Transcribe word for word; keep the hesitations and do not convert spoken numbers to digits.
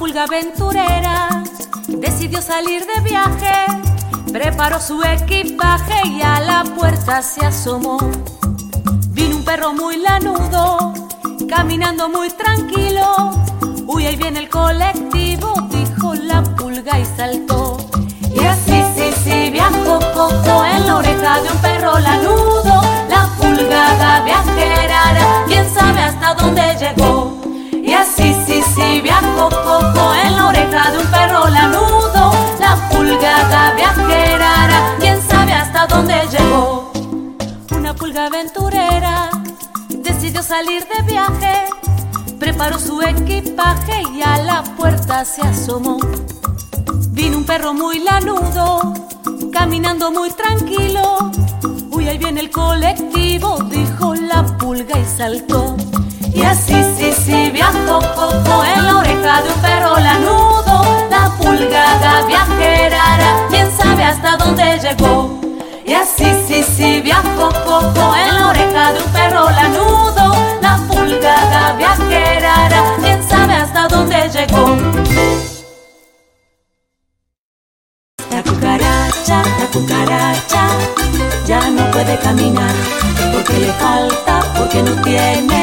pulga aventurera decidió salir de viaje, preparó su equipaje y a la puerta se asomó. Vino un perro muy lanudo, caminando muy tranquilo. Uy, ahí viene el colectivo, dijo la pulga y saltó. Y así, sí, sí, viajó Coco en la oreja de un perro lanudo. La pulgada viajera, quién sabe hasta dónde llegó. Y así, sí, sí, viajó Coco en la oreja de un perro lanudo. La pulgada viajera, quién sabe hasta dónde llegó. Una pulga aventurera decidió salir de viaje, preparó su equipaje y a la puerta se asomó. Vino un perro muy lanudo, caminando muy tranquilo. Uy, ahí viene el colectivo, dijo la pulga y saltó. Y así, sí, sí, viajó Coco en la oreja de un perro lanudo. La pulgada viajera, quién sabe hasta dónde llegó. Y así, sí, sí, viajó Coco en la oreja de un perro lanudo. La pulgada viajera, quién sabe hasta dónde llegó. La cucaracha, la cucaracha, ya no puede caminar, porque le falta, porque no tiene